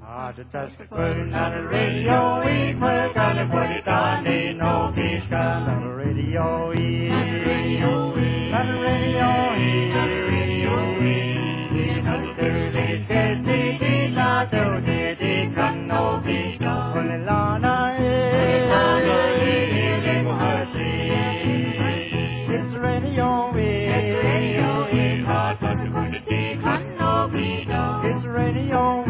Just putting on the radio, we put it on the no beach on the radio, on the radio, on the Thursday, Thursday, not Thursday, come no beach, on the Lana, it's radio, hot, but the come no beach, it's radio,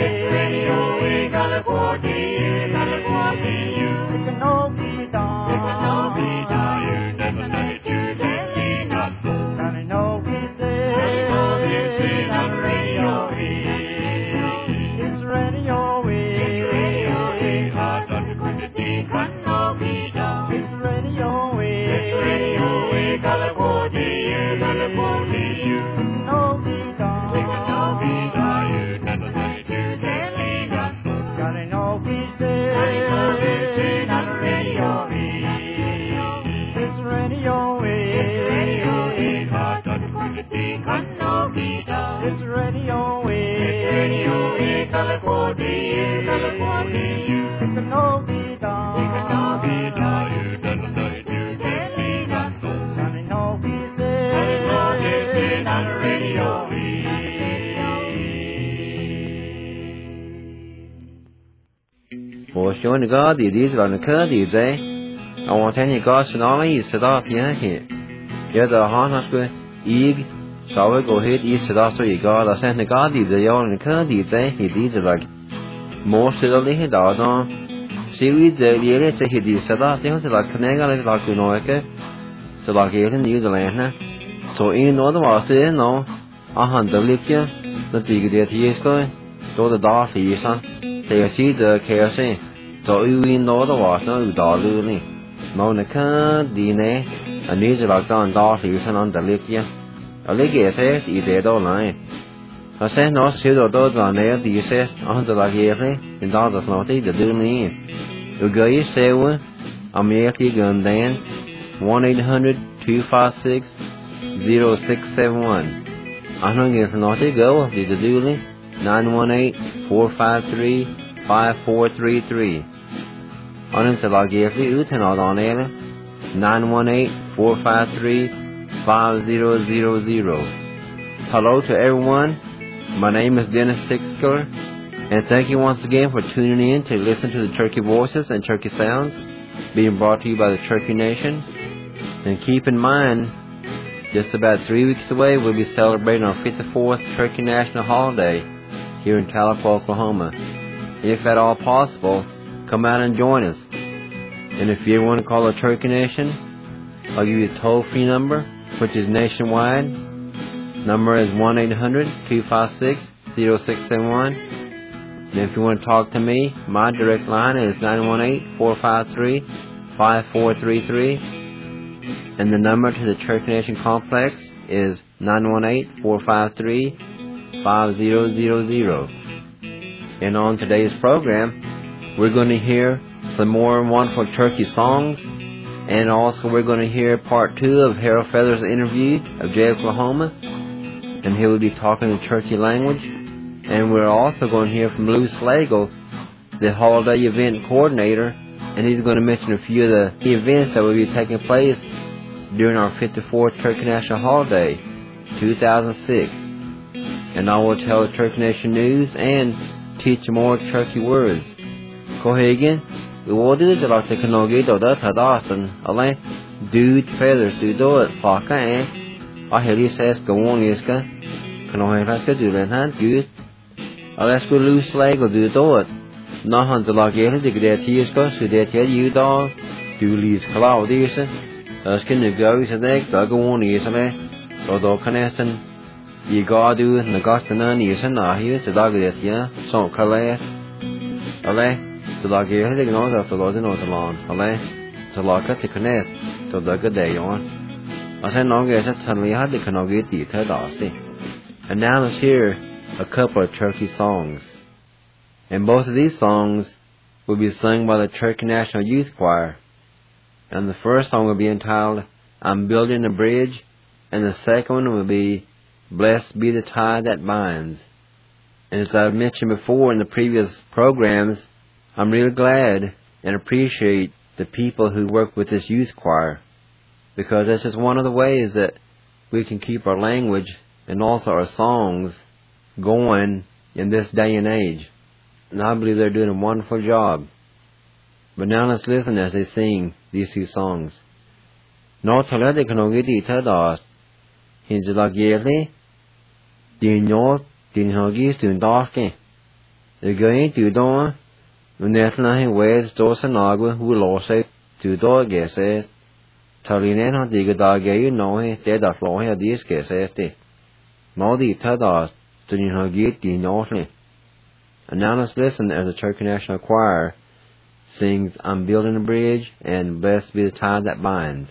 Showing the God, the ideas on the curd, the day. I want to tell you, God, so not only is it off the here. You're the harness with egg, so we go ahead, eat it off to you, God. I sent the God, the day on the curd, the day, he did it like most of the head on. See, we did the area to hit the set off, they was like Canega, like you know, so like it in New Zealand. So in other words, they know, I hunt the lick you, the dig the years going, so the dark here, son. They see the KFC. So we know the water, no dollar. No, the car, dinner, and these are like down dollars on the lake. A lake is it, you did all line. I said, no, still those on there, the says, on the like in dollars, not the doing. You go, you say, I'm here, gun then 1-800-256-0671. I don't get not to go, did the doing 918-453-5433. On into log every Utan on air 918-453-5000. Hello to everyone. My name is Dennis Sixker, and thank you once again for tuning in to listen to the Turkey Voices and Turkey Sounds being brought to you by the Turkey Nation. And keep in mind, just about 3 weeks away, we'll be celebrating our 54th Turkey National Holiday here in Calico, Oklahoma. If at all possible, come out and join us. And if you want to call the Turkey Nation, I'll give you a toll-free number, which is nationwide. Number is 1-800-256-0671. And if you want to talk to me, my direct line is 918-453-5433. And the number to the Turkey Nation Complex is 918-453-5000. And on today's program, we're going to hear some more wonderful turkey songs, and also we're going to hear part 2 of Harold Feather's interview of Jay, Oklahoma, and he will be talking the turkey language. And we're also going to hear from Lou Slagle, the holiday event coordinator, and he's going to mention a few of the events that will be taking place during our 54th Turkey National Holiday, 2006. And I will tell the Turkey Nation news and teach more turkey words. Go ahead again. We will do it like the Kanogi do that at Austin. Alain, dude feathers do it. Faka eh. I hear you says go on iska. Kanohi has to do that, huh? Good. Let's go loose leg or do it. No hands like you to get here, so that you dog. Do leaves cloud is it. Let's get the go is a neck, dog on is a man. Although Caneston, you go do the Gostan is a nah here to dog that here. So, Calais. Alain. So like you had to know that the Lord knows along, Ale, to lock at the connect, to the good day on. I said, no, guys, that's how we had the Kanogi to Dusty. And now let's hear a couple of turkey songs. And both of these songs will be sung by the Turkey National Youth Choir. And the first song will be entitled, I'm Building a Bridge, and the second one will be, Blessed Be the Tie That Binds. And as I've mentioned before in the previous programs, I'm really glad and appreciate the people who work with this youth choir, because that's just one of the ways that we can keep our language and also our songs going in this day and age. And I believe they're doing a wonderful job. But now let's listen as they sing these two songs. No talade kanogiti tadas hinjalageli dinyo dinhogi stundake. The going to do Unetlahi ways dosanagua who lose to do guesses. Talinen digadage no he dead at law here these guesses. No the tadas dinhogi dinotli. And now let's listen as the Cherokee National Choir sings I'm Building a Bridge and Blessed Be the Tie That Binds.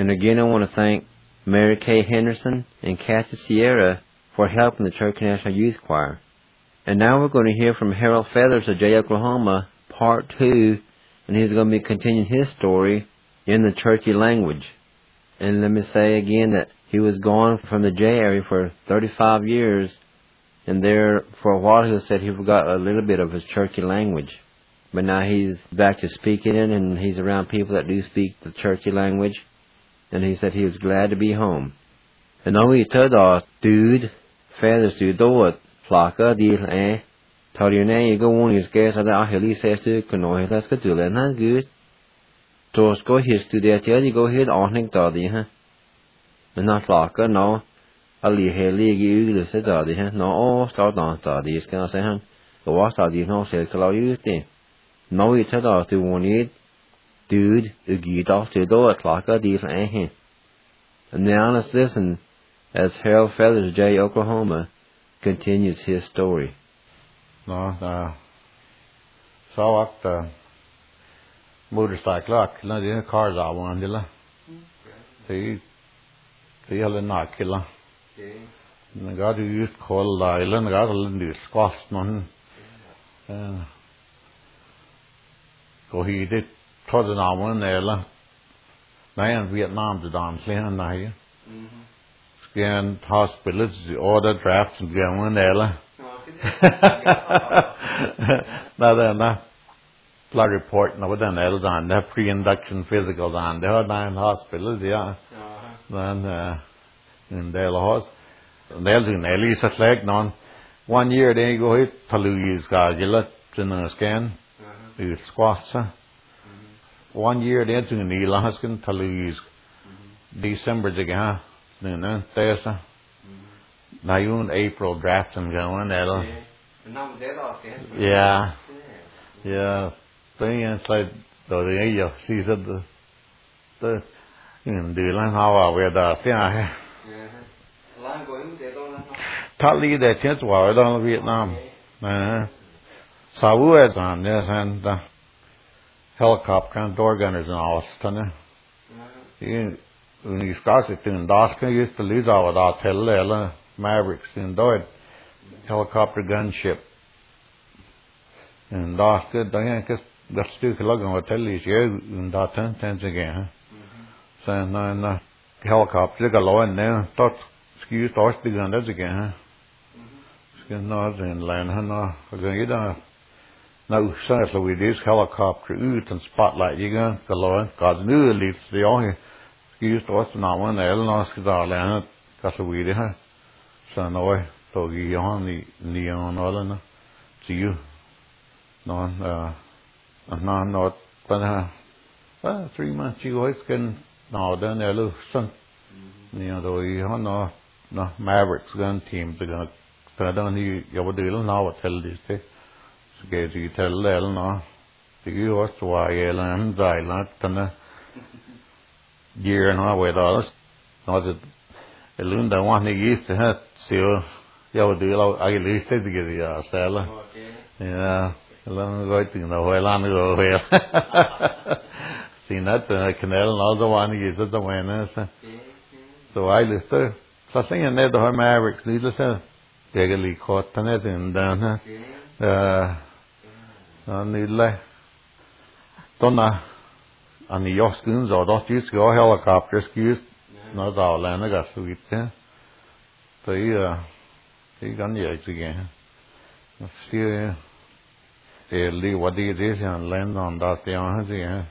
And again, I want to thank Mary Kay Henderson and Kathy Sierra for helping the Cherokee National Youth Choir. And now we're going to hear from Harold Feathers of Jay, Oklahoma, Part 2, and he's going to be continuing his story in the Cherokee language. And let me say again that he was gone from the Jay area for 35 years, and there for a while he said he forgot a little bit of his Cherokee language. But now he's back to speaking it, and he's around people that do speak the Cherokee language, and he said he was glad to be home. And now we told us, dude, Feathers do do it. Flocka deal tell you now you go on your scares at the hilly says to canoe that's good to learn that good. So go here to the tell you go ahead on him daddy, huh? And not flocka no a lee hilly you said daddy, huh? No start on daddy is gonna say huh? Go watch daddy no say call you thing. No we tell us to one it dude you get off to do it flocka deal And now let's listen as Harold Feathers Jay, Oklahoma continues his story. No, so what motorcycle the cars out one dilla. See all knock killa. The God who used cold island got a little squash man. Go he did trod an hour and there. Now in Vietnam to dance and now. Scan hospitals, order drafts and go on there. Now then, blood report, now then, on the pre-induction physicals on there, 9 hospitals, yeah. Then, in the house, and they'll do Nelly, such like non. 1 year, they go hit Talui's Gargilla, in a scan, you squats, 1 year, they're doing the Elaskin, Talui's December, again. No, there's now you in April drafting going there. Yeah. Thing inside the year season the in the land how we the yeah. Tali the chance war in Vietnam. Sawu is on this and helicopter and door gunners and all stuff. When you started in Daska, you used to leave out hotel Mavericks in Doyd helicopter gunship. In Daska, I guess that's still looking hotel is here in Datan, tense again. So now helicopter got low in there, thought excuse thought big on that again. Skin not in land, no, again, now, certainly with this helicopter out and spotlight, you go low, God knew at least the only. Used to watch now one no skidar got a weedy her. So no doggy on the neon all to you. No not but 3 months you always can now then there look son. Though you no Mavericks gun team to go on you deal now tell this day. So get you tell no. To you was why and not year and all with us. Not that the Lunda one he used to have so do I at least to get the cell. Yeah, along going to know where land go where. Seen that canal and all the one he used the winners. So I listed something in there the Mavericks needless bigly caught tennis in down needle don't know. And the Yoskins or not used to go helicopters, used not all land, I got sweet there. So he got the eggs again. Still, leave what it is and land on that the arms again.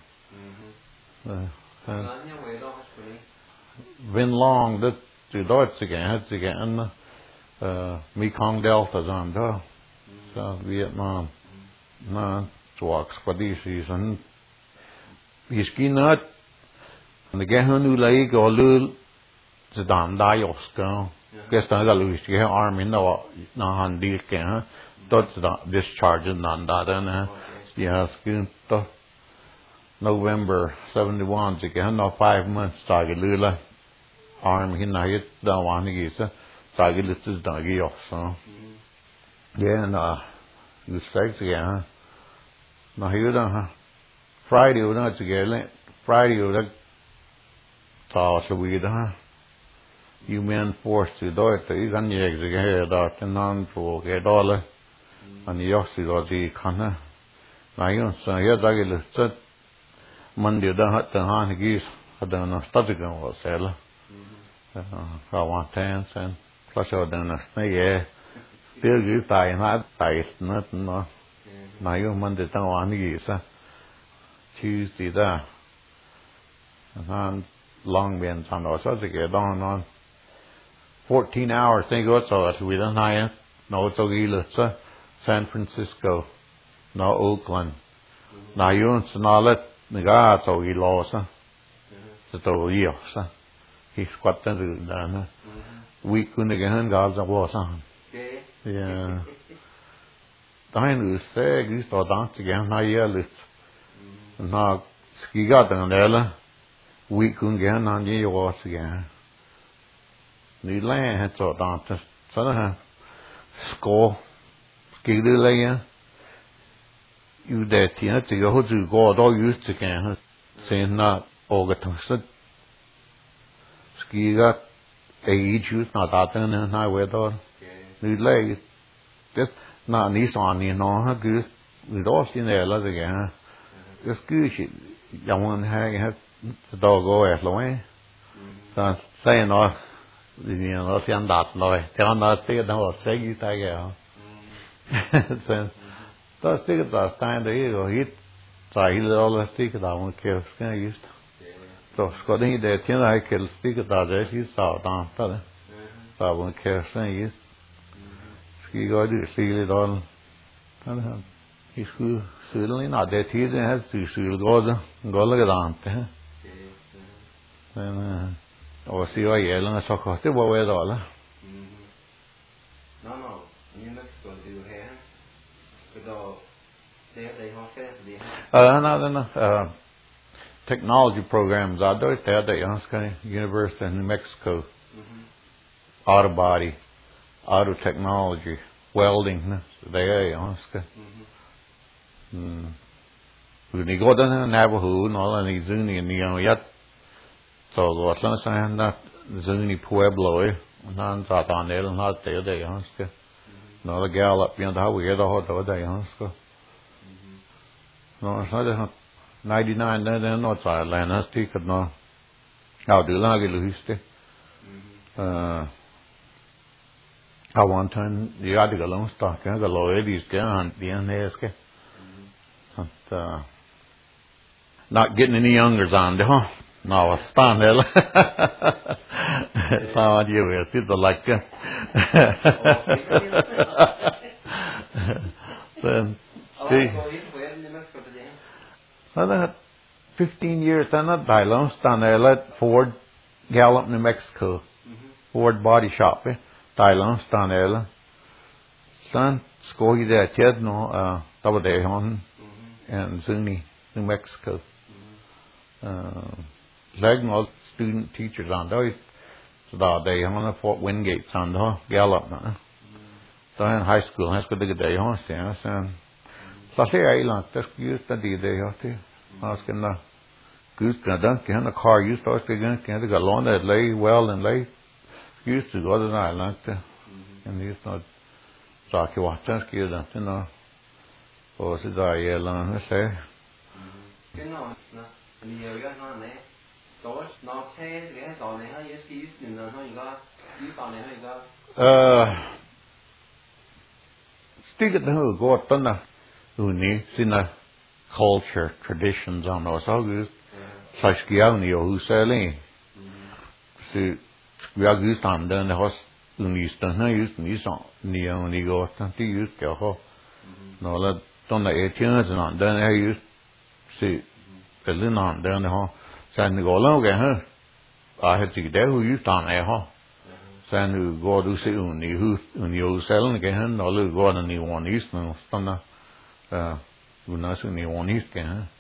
Been long that to Deutsch again, Mekong Delta's on there. South Vietnam. No, to walks for this season. He's not the Gahan who lay go lul the damn diosko. Guess I got Louis to arm in the Handi can. That's the discharging on that and yes, November 71 to get no 5 months target lula arm in night down one is target list is doggy off so. Yeah, and the sex again. Now here, Friday, we're not together. Friday, ta so we da you men force to do it you can ye ge da nan for ge dollar and you see what the kana na you so ya da ge le so Monday da hat da han gis da na stad ga was ela ha wa tan sen plus da na ye still gis tai na tai not no na you Monday da wa ni gis Tuesday da and long been on those so get on 14 hours thing go so we don't hire no to gila so San Francisco no Oakland na yun snalet nga to gilo sa to yo sa he squat den na we couldn't get hang guys was on yeah dahin se gis to dance again na yearly na ski got den we couldn't get on the was again ni land had to dance so na score ski đi lên you there thì chỉ có chữ có đó use chứ cái xem na organ sức ski got age use na ta tên na về đó ni lấy cái na ni son ni nó ha cứ đó xin này là cái ha cái ski giống hai cái đó go at rồi ta say nó nó xem đạt rồi theo nó tiếc nó sẽ gì ta cái sen ta stick ta stand there go hit try all stick ta un ke ska just to sko den de tiene hay que stick ta de si sa ta un ke ska just ski go du ski all ta is ku suddenly na de tiene has su go la gadante sen o si va yela so ko te bo we do la no you must go to here no, technology programs out there at the University of New Mexico. Auto body, auto technology, welding, there Ni go down Navajo, no, and Zuni, and yet so what I'm saying that Zuni Pueblo, non Satanel, not there, they ask. No, the gal up beyond the highway, the hot day, so. No, it's not 99, then not Thailand, that's ticket, no. How do like it, Luiste? I one time, the article on stock, the ladies can, the NSK. Not getting any youngers on, huh? No, it's stand there. It's how you will. It's like then, see, another 15 years, I'm not Dylon, stand there, let Ford Gallup, New Mexico, Ford Body Shop, Dylon, stand there, son, score you there, Ted, no, double day on, and Zuni, New Mexico. Like all student teachers on those, so that they on the Fort Wingate on the Gallup, so in high school to get day on, and so I say I like this used to do they have to asking the goose can the car used to again can get along that lay well and lay used to go to I like to and used not talk you what just give them you know or is I long I say stick at the who go up on the uni in a culture traditions on those all good such gioni who selling so we are good on the house uni stand na use me so ni only go to use the ho no la don't the 18 on then I use see the lin on then the ho san go lo ke ha I had to there who used on there ho san who go to see uni who you selling ke ha no lu go na ni one is no stand na una su ni one is ke ha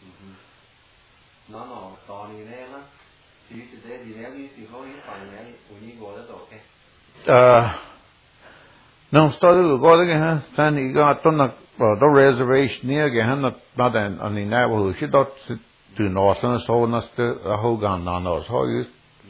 no tony there la thì sẽ đi nếu như chỉ có những phần này uni go đó okay no started go there ha san ni got on the reservation near ke ha not an in Navajo she dot to north and so on the Hogan on those how you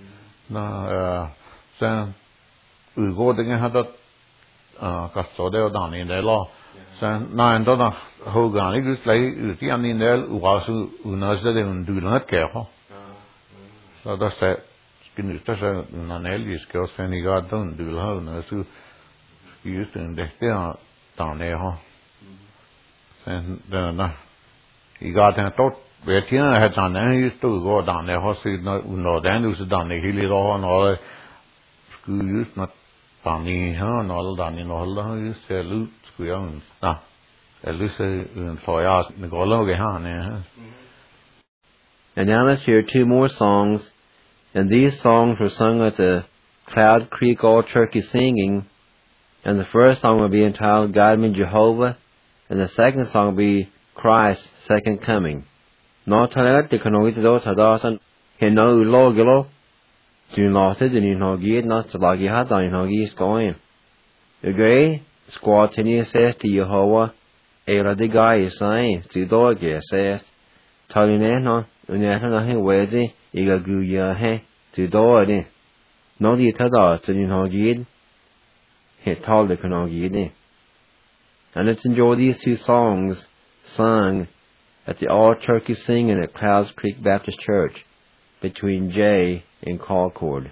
na sen ugo de ha dat ka so de dan in de lo sen na en da ho ga ni gus lai u ti an in de u ga su u na se de un du na ke ho so da se skin sta se na nel is ke sen i ga don du ha na su yu sen de te dan ne ho sen da na i ga de tot về thiên là hết đàn này tôi có đàn này họ sử nó đàn đều sử đàn này khi đó nó cứ nó đàn này ha nó đàn này nó là sẽ lú cứ ăn à lú sẽ soi à nó có lâu cái ha này. And now let's hear two more songs, and these songs were sung at the Cloud Creek All Turkey Singing, and the first song will be entitled "Guide Me Jehovah," and the second song will be "Christ's Second Coming." Nó thay lại thì con nói đó thật đó san hiện nó lo cái lo chuyện lo thế thì nó nghĩ nó sẽ là cái hát đó nó nghĩ coi cái cái squad thì như says thì Jehovah là the guy is saying từ đó cái says thay nó nó hay về gì cái gu ya hay từ đó đi nó đi thật đó thì nó nghĩ hiện thay thì con nghĩ đi. And let's enjoy these two songs sung at the All Turkey Singing at Clouds Creek Baptist Church between Jay and Concord.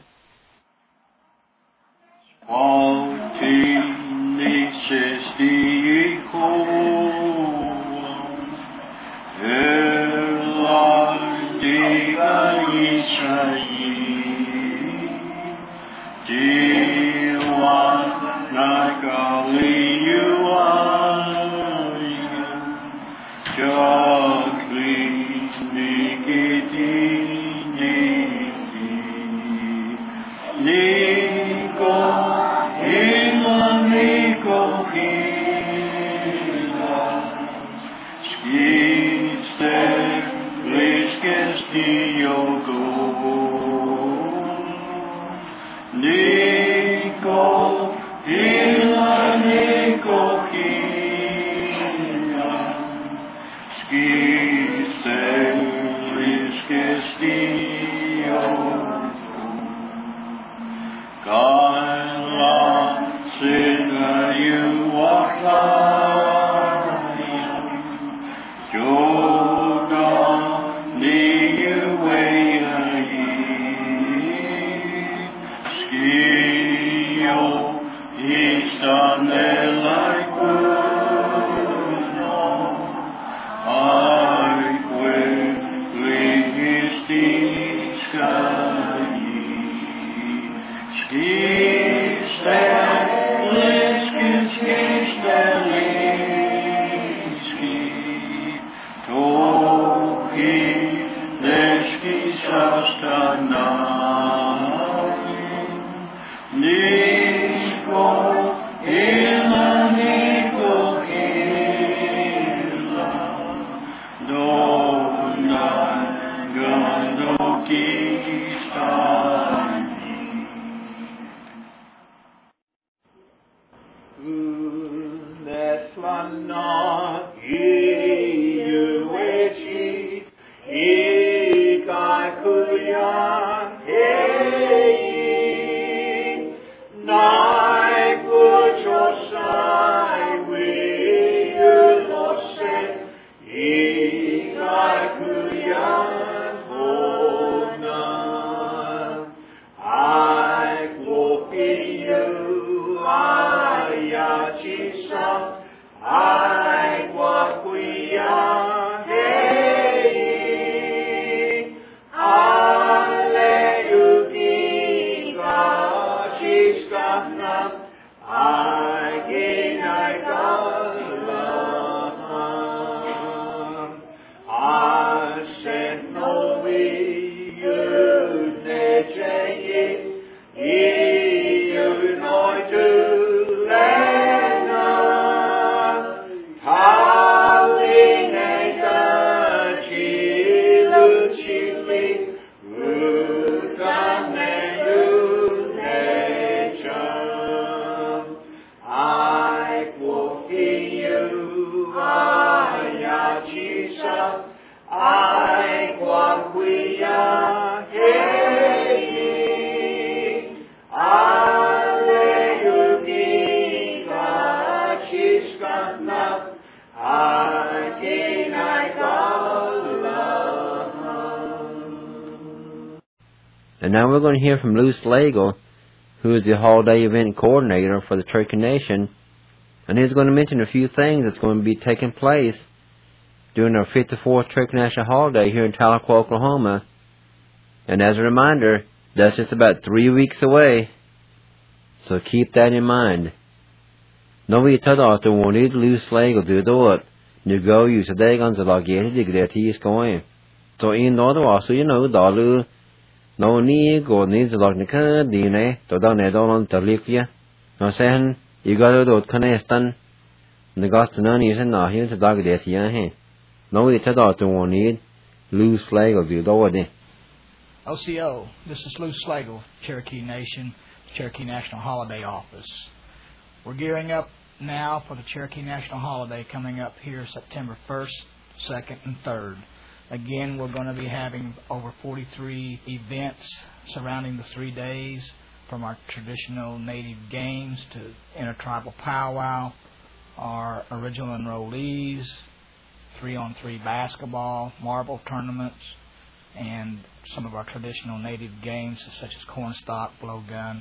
And now we're going to hear from Lou Slagle, who is the holiday event coordinator for the Cherokee Nation, and he's going to mention a few things that's going to be taking place during our 54th Cherokee National Holiday here in Tahlequah, Oklahoma. And as a reminder, that's just about 3 weeks away, so keep that in mind. No vi tar da til wanted Lou Slagle do it. Nu go use the guns like get the great is going. So in the other also da Lou no need go needs like the dine to down it all on the Lipia. No saying you got to do Canestan. The Gostan is not here to dog that here. No vi tar da til wanted Lou Slagle do it. OCO, this is Lou Slagle, Cherokee Nation, Cherokee National Holiday Office. We're gearing up now for the Cherokee National Holiday coming up here September 1st, 2nd, and 3rd. Again, we're going to be having over 43 events surrounding the 3 days, from our traditional native games to intertribal powwow, our original enrollees, 3-on-3 basketball, marble tournaments, and some of our traditional native games such as cornstalk, blowgun.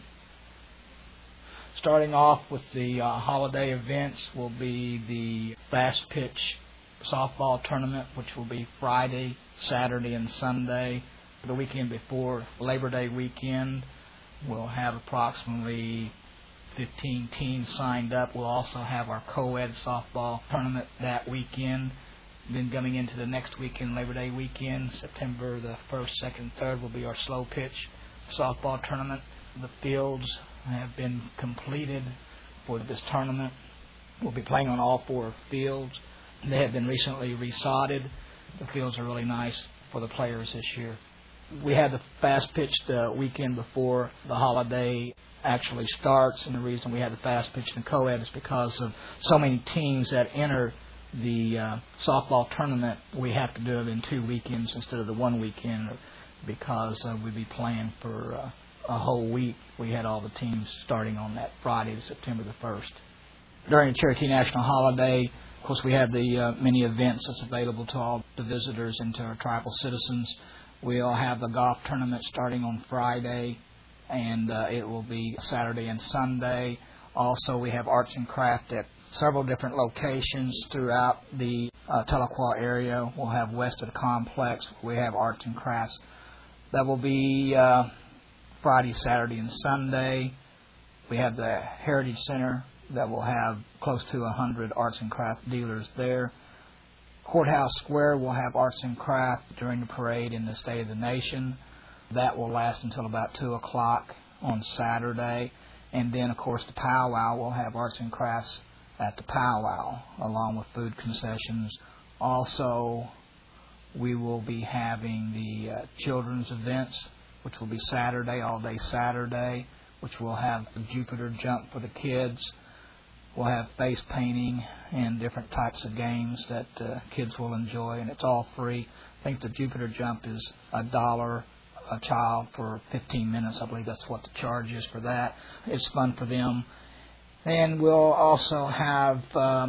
Starting off with the holiday events will be the fast pitch softball tournament, which will be Friday, Saturday, and Sunday. The weekend before Labor Day weekend, we'll have approximately 15 teams signed up. We'll also have our co-ed softball tournament that weekend. Then coming into the next weekend, Labor Day weekend, September the 1st, 2nd, 3rd, will be our slow pitch softball tournament. The fields have been completed for this tournament. We'll be playing on all 4 fields. They have been recently resodded. The fields are really nice for the players this year. We had the fast pitch the weekend before the holiday actually starts, and the reason we had the fast pitch and co-ed is because of so many teams that enter the softball tournament. We have to do it in 2 weekends instead of the 1 weekend because we'd be playing for a whole week. We had all the teams starting on that Friday, September the 1st. During the Cherokee National Holiday, of course, we have the many events that's available to all the visitors and to our tribal citizens. We'll have the golf tournament starting on Friday, and it will be Saturday and Sunday. Also, we have arts and craft at several different locations throughout the Tahlequah area. We'll have west of the complex. We have arts and crafts. That will be Friday, Saturday, and Sunday. We have the Heritage Center that will have close to 100 arts and craft dealers there. Courthouse Square will have arts and craft during the parade in the State of the Nation. That will last until about 2 o'clock on Saturday. And then, of course, the powwow will have arts and crafts at the powwow, along with food concessions. Also, we will be having the children's events, which will be Saturday, all day Saturday, which will have the Jupiter jump for the kids. We'll have face painting and different types of games that kids will enjoy, and it's all free. I think the Jupiter jump is $1 a child for 15 minutes. I believe that's what the charge is for that. It's fun for them. And we'll also have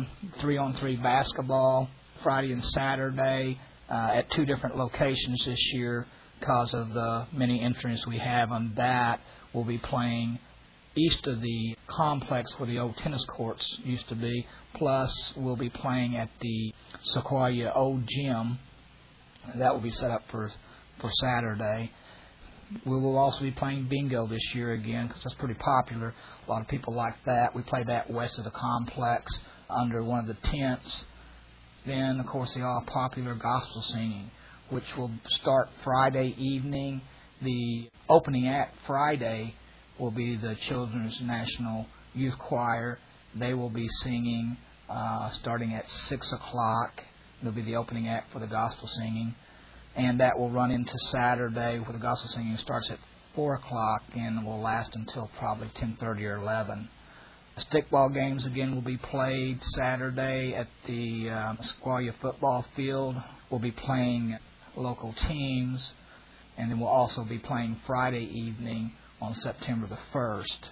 3-on-3 basketball Friday and Saturday at 2 different locations this year because of the many entrants we have on that. We'll be playing east of the complex where the old tennis courts used to be, plus we'll be playing at the Sequoia Old Gym. That will be set up for Saturday. We will also be playing bingo this year again because that's pretty popular. A lot of people like that. We play that west of the complex under one of the tents. Then, of course, the all-popular gospel singing, which will start Friday evening. The opening act Friday will be the Children's National Youth Choir. They will be singing starting at 6 o'clock. They'll be the opening act for the gospel singing. And that will run into Saturday, where the gospel singing starts at 4 o'clock and will last until probably 10:30 or 11. The stickball games, again, will be played Saturday at the Sequoia football field. We'll be playing local teams, and then we'll also be playing Friday evening on September the 1st.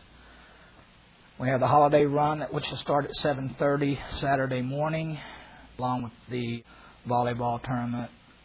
We have the holiday run, which will start at 7:30 Saturday morning, along with the volleyball tournament,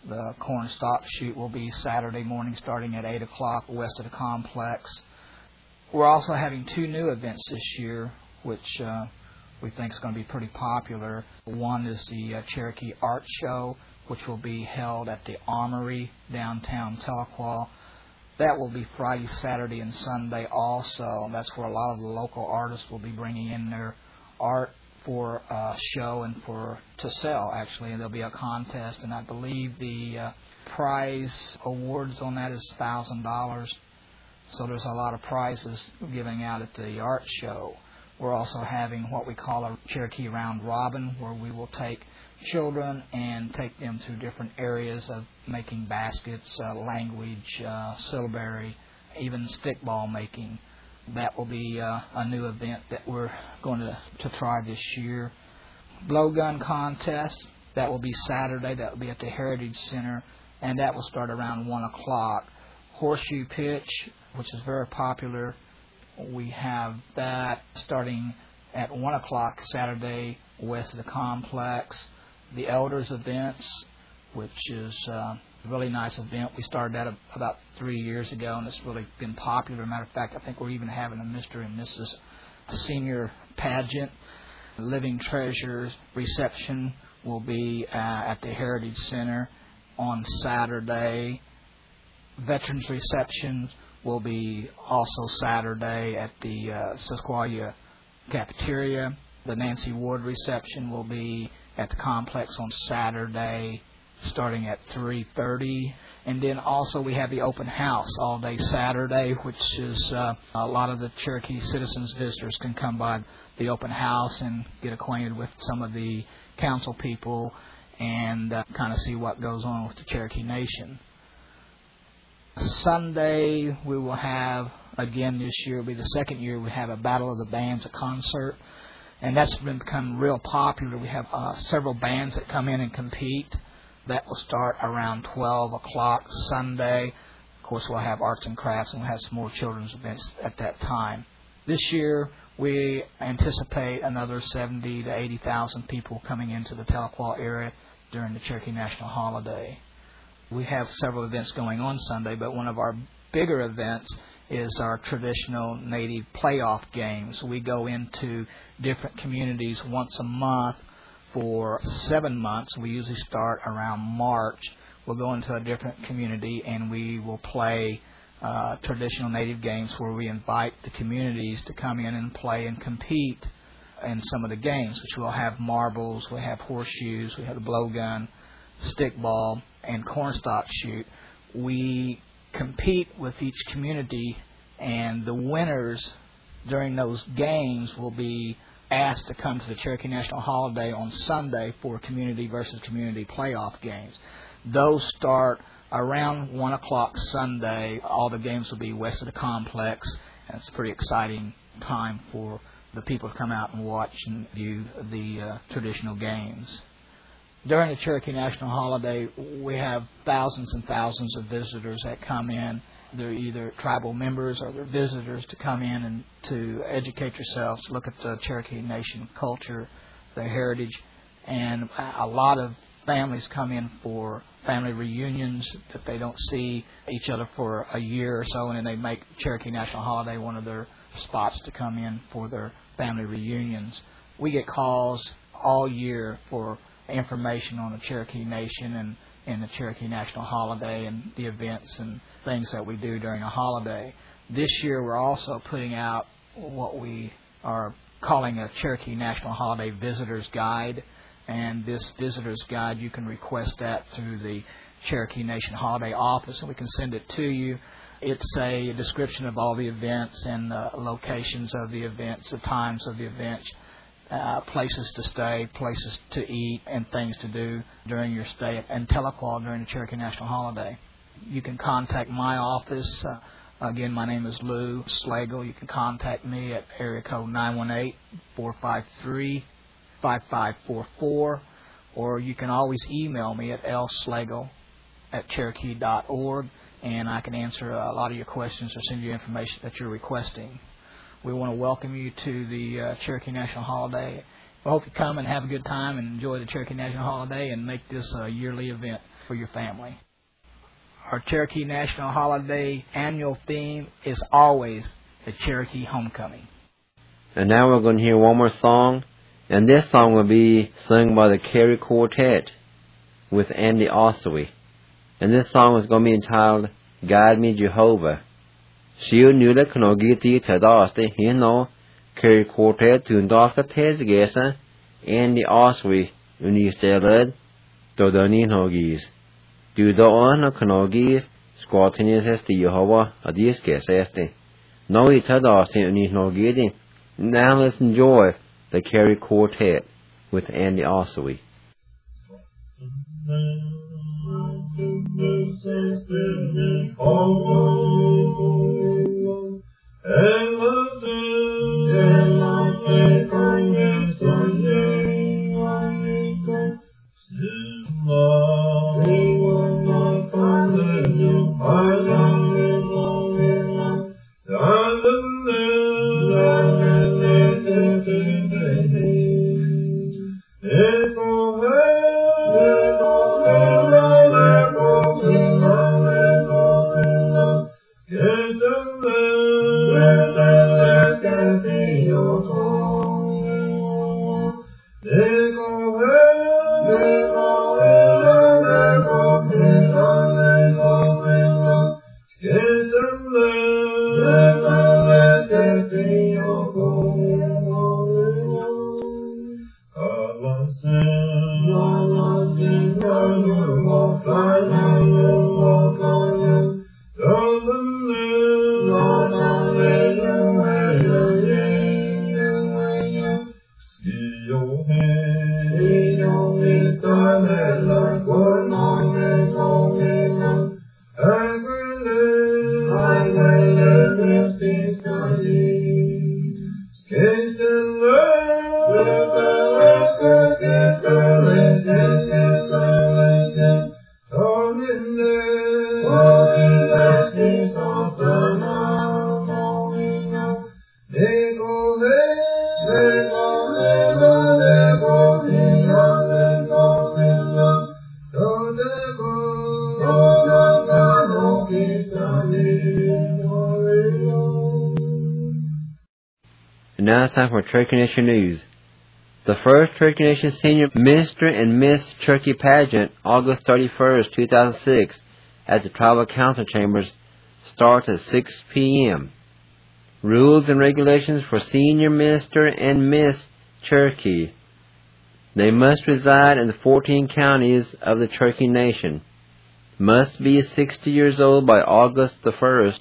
The cornstalk shoot will be Saturday morning starting at 8 o'clock west of the complex. We're also having 2 new events this year, which we think is going to be pretty popular. One is the Cherokee Art Show, which will be held at the Armory, downtown Tahlequah. That will be Friday, Saturday, and Sunday also. That's where a lot of the local artists will be bringing in their art for show and to sell, actually. And there'll be a contest, and I believe the prize awards on that is $1,000. So there's a lot of prizes giving out at the art show. We're also having what we call a Cherokee Round Robin, where we will take children and take them to different areas of making baskets, language, syllabary, even stickball making. That will be a new event that we're going to try this year. Blowgun contest, that will be Saturday. That will be at the Heritage Center, and that will start around 1 o'clock. Horseshoe pitch, which is very popular. We have that starting at 1 o'clock Saturday west of the complex. The Elders events, which is a really nice event. We started that about 3 years ago, and it's really been popular. Matter of fact, I think we're even having a Mr. and Mrs. Senior pageant. Living Treasures reception will be at the Heritage Center on Saturday. Veterans reception will be also Saturday at the Sequoia Cafeteria. The Nancy Ward reception will be at the complex on Saturday starting at 3:30. And then also we have the open house all day Saturday, which is a lot of the Cherokee citizens visitors can come by the open house and get acquainted with some of the council people and kind of see what goes on with the Cherokee Nation. Sunday we will have, again this year will be the second year, we have a Battle of the Bands, a concert, and that's been become real popular. We have several bands that come in and compete. That will start around 12 o'clock Sunday. Of course, we'll have arts and crafts, and we'll have some more children's events at that time. This year we anticipate another 70 to 80,000 people coming into the Tahlequah area during the Cherokee National Holiday. We have several events going on Sunday, but one of our bigger events is our traditional Native playoff games. We go into different communities once a month for 7 months. We usually start around March. We'll go into a different community and we will play traditional Native games where we invite the communities to come in and play and compete in some of the games, which will have marbles, we have horseshoes, we have the blowgun, stickball, and cornstalk shoot. We compete with each community, and the winners during those games will be asked to come to the Cherokee National Holiday on Sunday for community versus community playoff games. Those start around 1 o'clock Sunday. All the games will be west of the complex, and it's a pretty exciting time for the people to come out and watch and view the traditional games. During the Cherokee National Holiday, we have thousands and thousands of visitors that come in. They're either tribal members or they're visitors to come in and to educate yourselves, look at the Cherokee Nation culture, their heritage, and a lot of families come in for family reunions that they don't see each other for a year or so, and then they make Cherokee National Holiday one of their spots to come in for their family reunions. We get calls all year for information on the Cherokee Nation and the Cherokee National Holiday and the events and things that we do during a holiday. This year we're also putting out what we are calling a Cherokee National Holiday Visitor's Guide, and this Visitor's Guide, you can request that through the Cherokee Nation Holiday Office, and we can send it to you. It's a description of all the events and the locations of the events, the times of the events, places to stay, places to eat, and things to do during your stay in Tahlequah during the Cherokee National Holiday. You can contact my office. Again, my name is Lou Slagle. You can contact me at area code 918-453-5544, or you can always email me at lslagle@cherokee.org, and I can answer a lot of your questions or send you information that you're requesting. We want to welcome you to the Cherokee National Holiday. We hope you come and have a good time and enjoy the Cherokee National Holiday and make this a yearly event for your family. Our Cherokee National Holiday annual theme is always the Cherokee Homecoming. And now we're going to hear one more song, and this song will be sung by the Carey Quartet with Andy Ossowy. And this song is going to be entitled Guide Me Jehovah. Shiu Nula Kanogiti Tadaste Hino Carey Quartet Tundaka Tezgesa Andy Ossowy Unisteled Dodani Hogis. Do the honor Kanogis Squatinis Esti Jehovah Adiskes Esti. No Tadaste Unisnogidi. Now let's enjoy the Carey Quartet with Andy Ossowy. And now it's time for Cherokee Nation News. The first Cherokee Nation Senior Mr. and Miss Cherokee Pageant, August 31st, 2006, at the Tribal Council Chambers, starts at 6 p.m. Rules and regulations for Senior Mr. and Miss Cherokee. They must reside in the 14 counties of the Cherokee Nation. Must be 60 years old by August the 1st,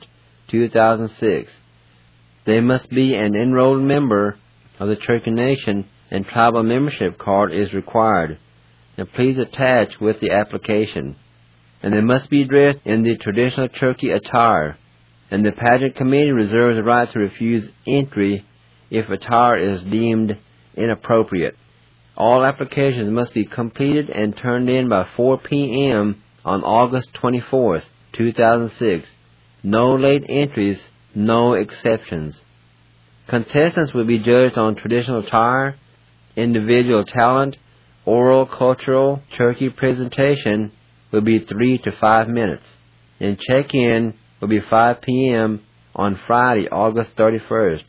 2006. They must be an enrolled member of the Cherokee Nation, and tribal membership card is required. And please attach with the application. And they must be dressed in the traditional Cherokee attire. And the pageant committee reserves the right to refuse entry if attire is deemed inappropriate. All applications must be completed and turned in by 4 p.m. on August 24th, 2006. No late entries, no exceptions. Contestants will be judged on traditional attire, individual talent, oral cultural Cherokee presentation will be 3 to 5 minutes, and check-in will be 5 p.m. on Friday, August 31st,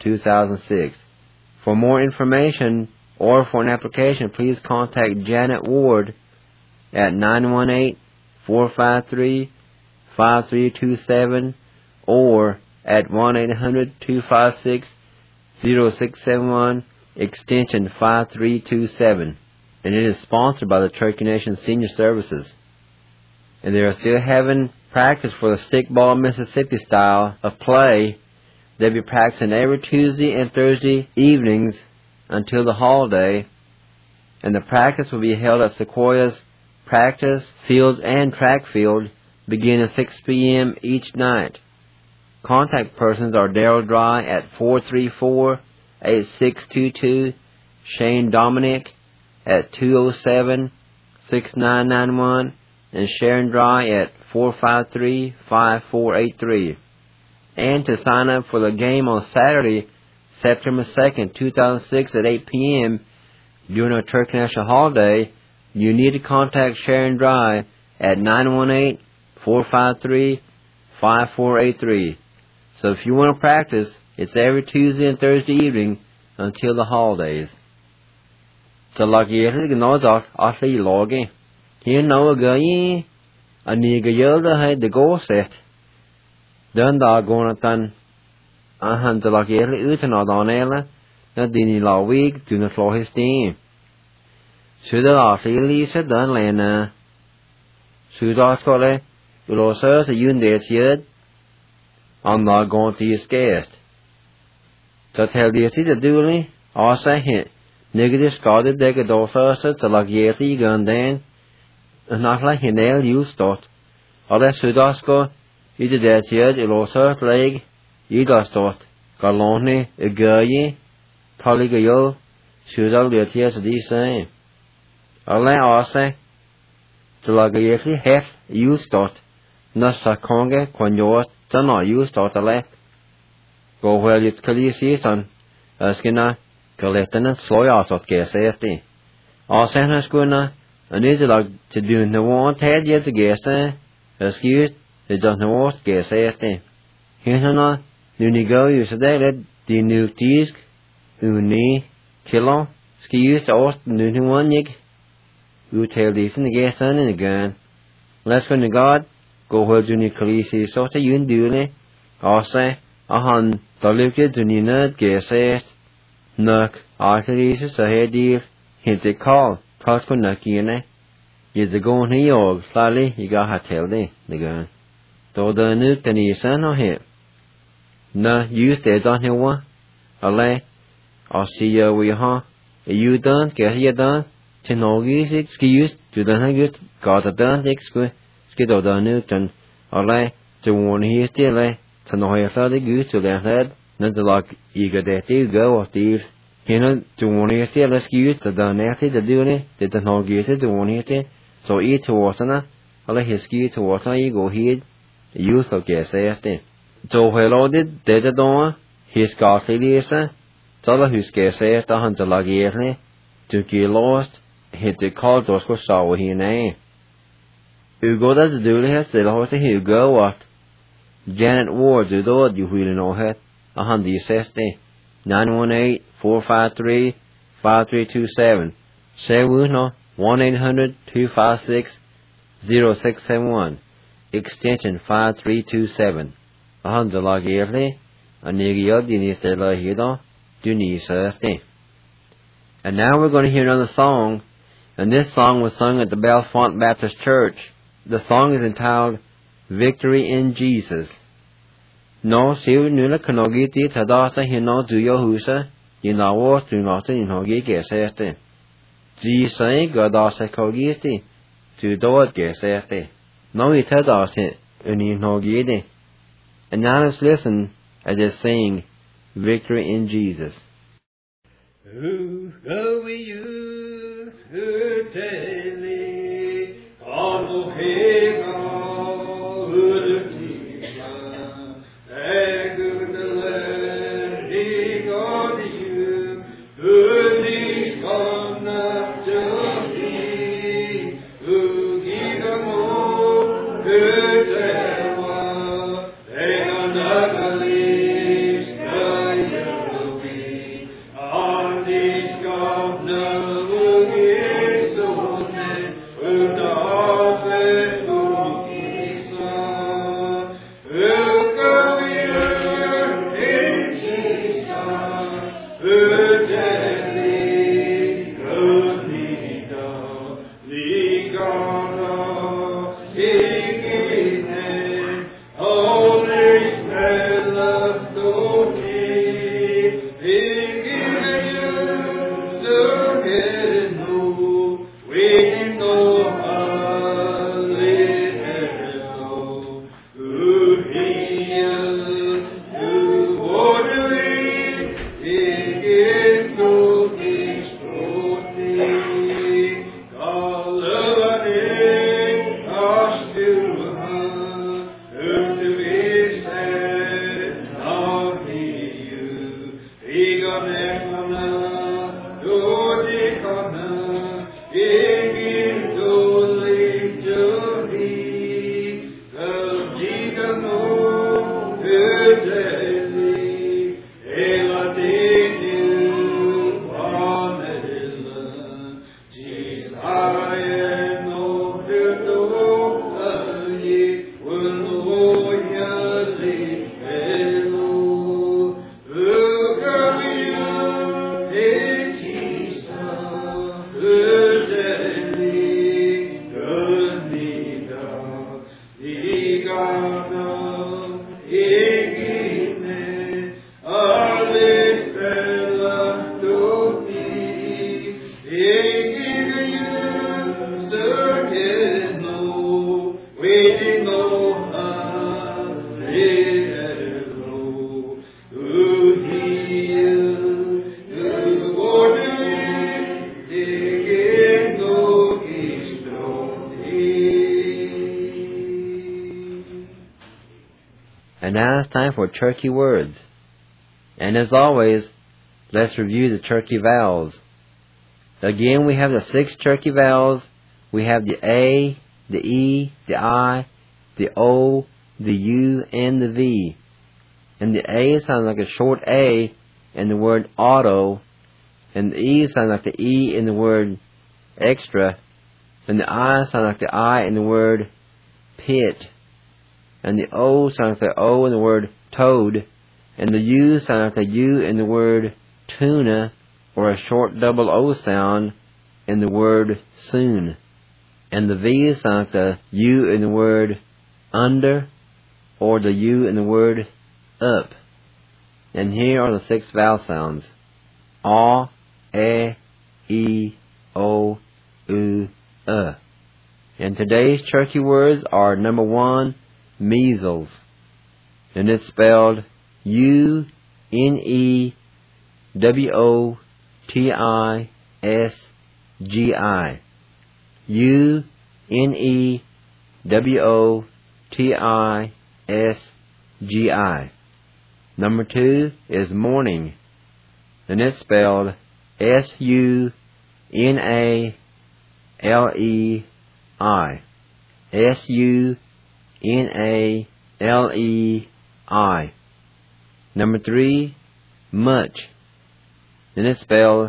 2006. For more information or for an application, please contact Janet Ward at 918-453-5327 or at 1-800-256-0671, extension 5327. And it is sponsored by the Cherokee Nation Senior Services. And they are still having practice for the stickball Mississippi style of play. They'll be practicing every Tuesday and Thursday evenings until the holiday. And the practice will be held at Sequoia's practice field and track field beginning at 6 p.m. each night. Contact persons are Darrell Dry at 434-8622, Shane Dominic at 207-6991, and Sharon Dry at 453-5483. And to sign up for the game on Saturday, September 2nd, 2006 at 8 p.m. during our Cherokee National Holiday, you need to contact Sharon Dry at 918-453-5483. So if you want to practice, it's every Tuesday and Thursday evening until the holidays. So like you know that actually logging. Here know a guy a nigga yelda had the go set. Then da going tan a hand to like uten on ela that dini la week to the floor his team. Should the actually Lisa done lena. Should I call it? You know, sir, the unit yet. I'm not going to use guest. So tell the city duly, I say hit. Negative scalded deck a door first to like yeti gun then. And not like an ale you start. Or that should I go. You did that yet, you lost her leg. You got start. Galone, a guy, Toligayo, should I let you as these same. Or let I say. To like a yeti half you start. Not a conga, when yours. So now you start to left. Go where you can see son. Askina, collecting and slow out of gas safety. All sent her schooner, and is it like to do the one head yet to gas excuse, they don't know what gas safety. Here's no, you go, you said that the new teas, uni, kilo, excuse the old new one nig. You tell this in the gas sun and again. Let's go to God. Go where you need to so to you do it. Or say, han, the look at the nut gas est. Nuck, arteries, a head deal. Hint a call, touch for nucky in it. Is the going to yog, slightly, you got her tell thee, the gun. Though the nuke than your son or hip. No, you stay down here one. Allay, I'll see you with your huh. You done, get you done. To know you excuse, to the hundred, got a done, excuse. Skiddo da Newton, or lay, to warn he still lay, to know how thought the goose to their head, not to like eager that you go or thief. You know, to warn he still excuse the done natty the duty, did the no get it to warn he, so eat to water, or let his ski to water you go heed, the use of gas safety. So hello did the door, his scarcely lisa, tell who's gas safety a hunter like yearly, to get lost, hit the call doors for saw he name. Hugo does the duty has the horse Hugo what? Janet Ward the door you really know it. 160 918-453-5327. Say we know 1-800-256-0671. Extension 5327. 100 log yearly. A nigga Denise de la Hido. Denise Thursday. And now we're going to hear another song. And this song was sung at the Bellefonte Baptist Church. The song is entitled Victory in Jesus. No, siu nula kanogiti tadata hino do yohusa, yinawo to not in hogi gesete. Jesus godasa kogiti, to do it gesete. No, it tadate, in hogidi. And now let's listen as they sing Victory in Jesus. Who go we you, who tell Amo hega urutima, egudele higodiu, unis konna jodi, ugigamo, utewa, eganagalis kayawi, anis konna ugisone, He And now it's time for Turkey Words. And as always, let's review the Turkey vowels. Again, we have the 6 Turkey vowels. We have the A, the E, the I, the O, the U, and the V. And the A sounds like a short A in the word auto. And the E sounds like the E in the word extra. And the I sounds like the I in the word pit. And the O sounds like the O in the word toad. And the U sounds like the U in the word tuna, or a short double O sound in the word soon. And the V sounds like the U in the word under, or the U in the word up. And here are the 6 vowel sounds: A, E, O, U, And today's Turkey words are number 1, measles. And it's spelled U-N-E-W-O-T-I-S-G-I. U-N-E-W-O-T-I-S-G-I. Number 2 is morning. And it's spelled S-U-N-A-L-E-I. S-U-N-A-L-E-I. Number 3, much. And it's spelled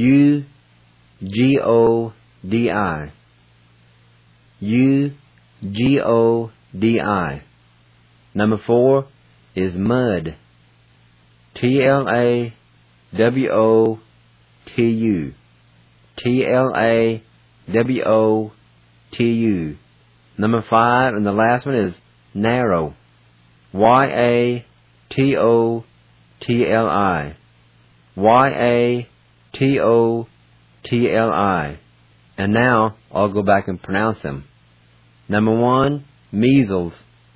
U-G-O-D-I. U-G-O-D-I. Number 4 is mud. T-L-A-W-O-T-U. T-L-A-W-O-T-U. Number 5, and the last one, is narrow. Y-A-T-O-T-L-I. Y-A-T-O-T-L-I. And now I'll go back and pronounce them. Number 1, measles.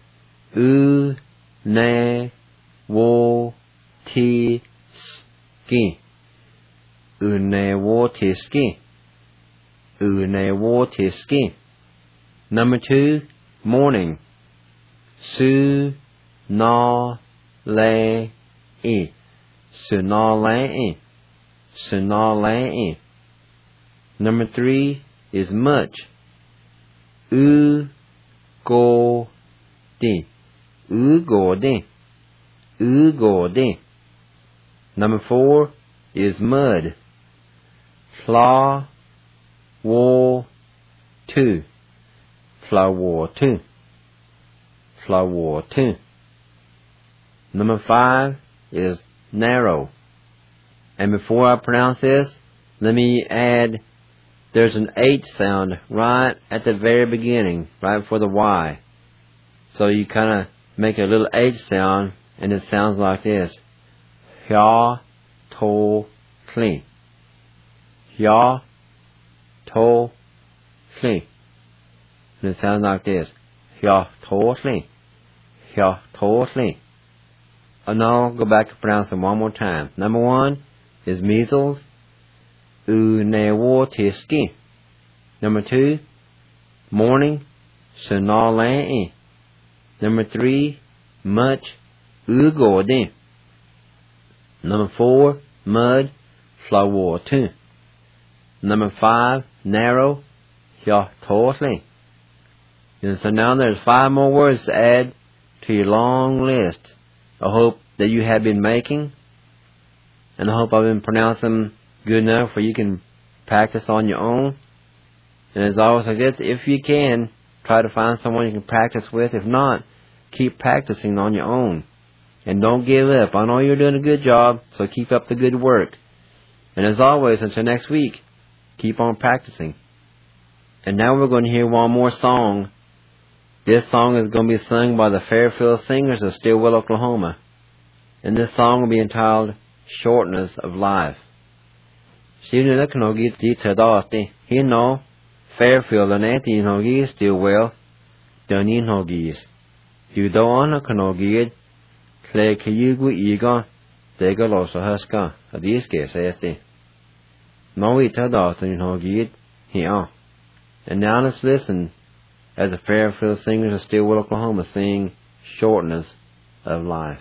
U-ne-wo-ti-ski. U-ne-wo-ti-ski. U-ne-wo-ti-ski. Number 2, morning. Su-na-le-i. Su-na-le-i. Su-na-le-i. Number 3 is much. U-go-di. U-go-di. U-go-di. Number 4 is mud. Fla-wo-tu. Fla-wo-tu. Fla-wo-tu. Number 5 is narrow. And before I pronounce this, let me add, there's an H sound right at the very beginning, right before the Y. So you kind of make a little H sound, and it sounds like this. Hya, to, kli. Hya, to, kli. And it sounds like this. Hya, to, kli. Hya, to, kli. And now I'll go back and pronounce them one more time. Number 1 is measles. U-ne-wo-ti-ski. Number 2, morning. Su-na-le-i. Number 3, much. U-go-di. Number 4, mud. Fla-wo-tu. Number 5, narrow. Hya-to-kli. And so now there's 5 more words to add to your long list. I hope that you have been making, and I hope I've been pronouncing them good enough where you can practice on your own. And as always, I guess if you can, try to find someone you can practice with. If not, keep practicing on your own. And don't give up. I know you're doing a good job, so keep up the good work. And as always, until next week, keep on practicing. And now we're going to hear one more song. This song is going to be sung by the Fairfield Singers of Stillwell, Oklahoma. And this song will be entitled Shortness of Life. Fairfield and Stillwell. Danin Hoggies. You do on a canogid, Clay Kayugu Ega, Degalosa Huska, a disque says the. No we tell Dawson Hoggied, here. And now let's listen as the Fairfield singers of Stillwater, Oklahoma sing Shortness of Life.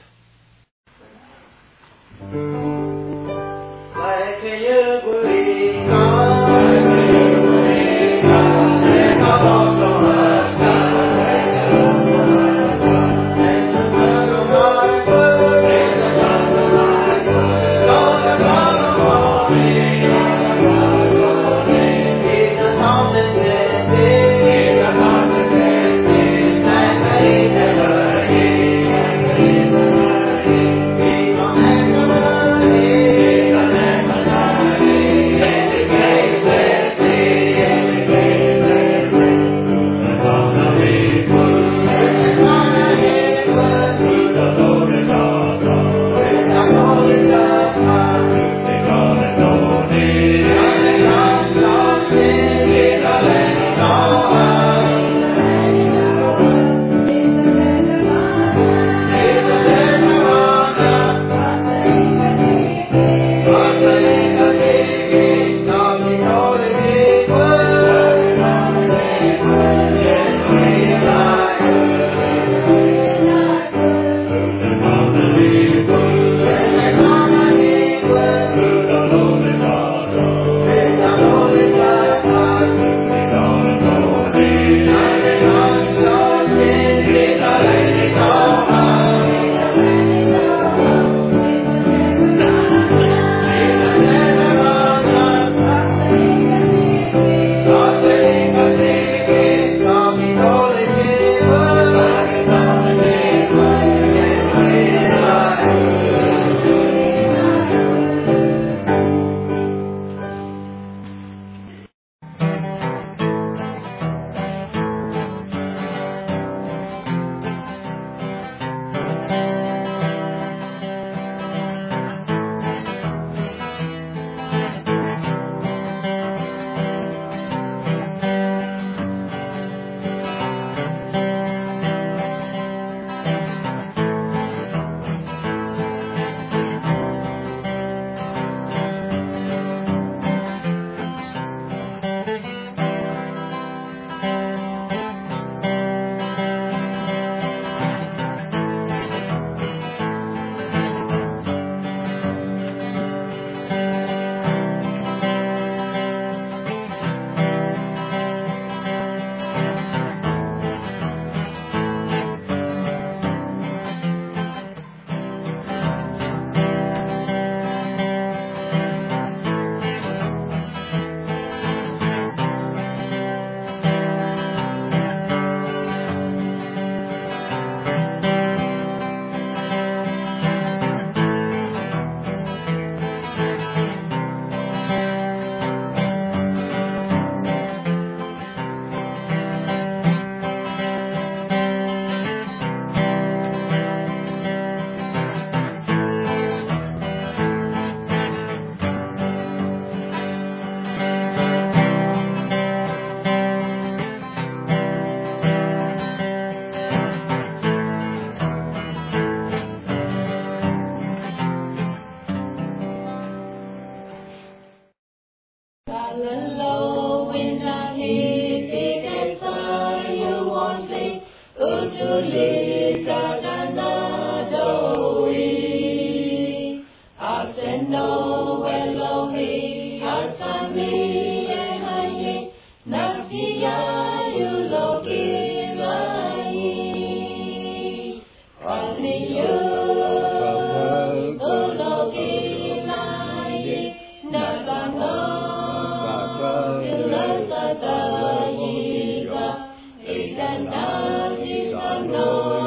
No.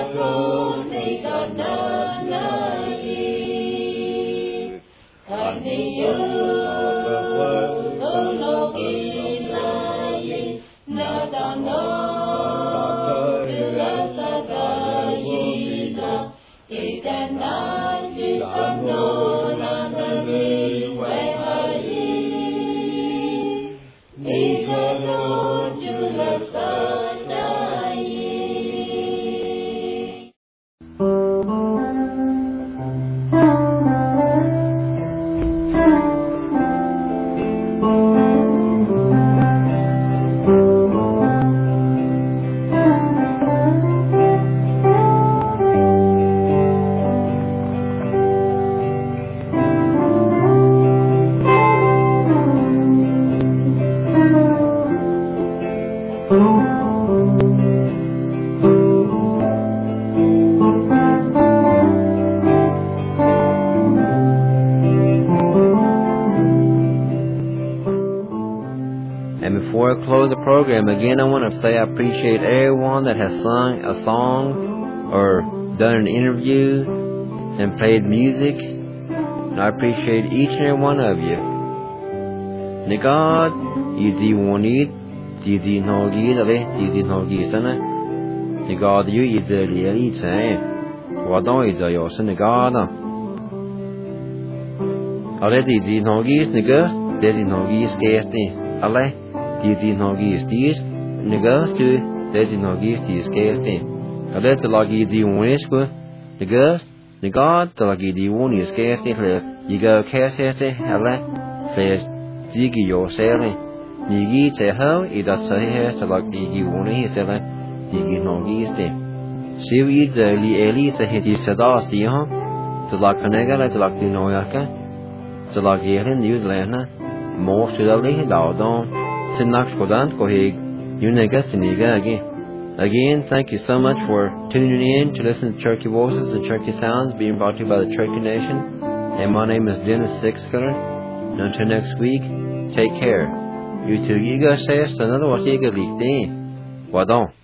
And before I close the program, again, I want to say I appreciate everyone that has sung a song or done an interview and played music. And I appreciate each and every one of you. Nigad, Easy Wanid, Easy Nogid, Easy Nogisana. Nigad, you is a really say. Wadon is a yosa Nigada. Already Easy Nogis, Nigga, Desi Nogis, Gasti, Ale. Didi Nogis Dies, Negus to Desi Nogis Dies Gasti. A let the Lagi di Unisco, Negus, Negad, the Lagi di Unis Gasti, Yiga Cassette, Hele, Flash, Ziggy your sailing. Nigi say how, it does say has the Lagi Unis, Digi Nogis Di. See we the Li Elise hit his Sadas Dion, the Lacanega, the Laki Noyaka, the Lagi New Lana, more to the Lee Dowdon. Again, thank you so much for tuning in to listen to Cherokee Voices and Cherokee Sounds being brought to you by the Cherokee Nation. And my name is Dennis Sixcutter. And until next week, take care. You two, you guys say another what you got. Wadon.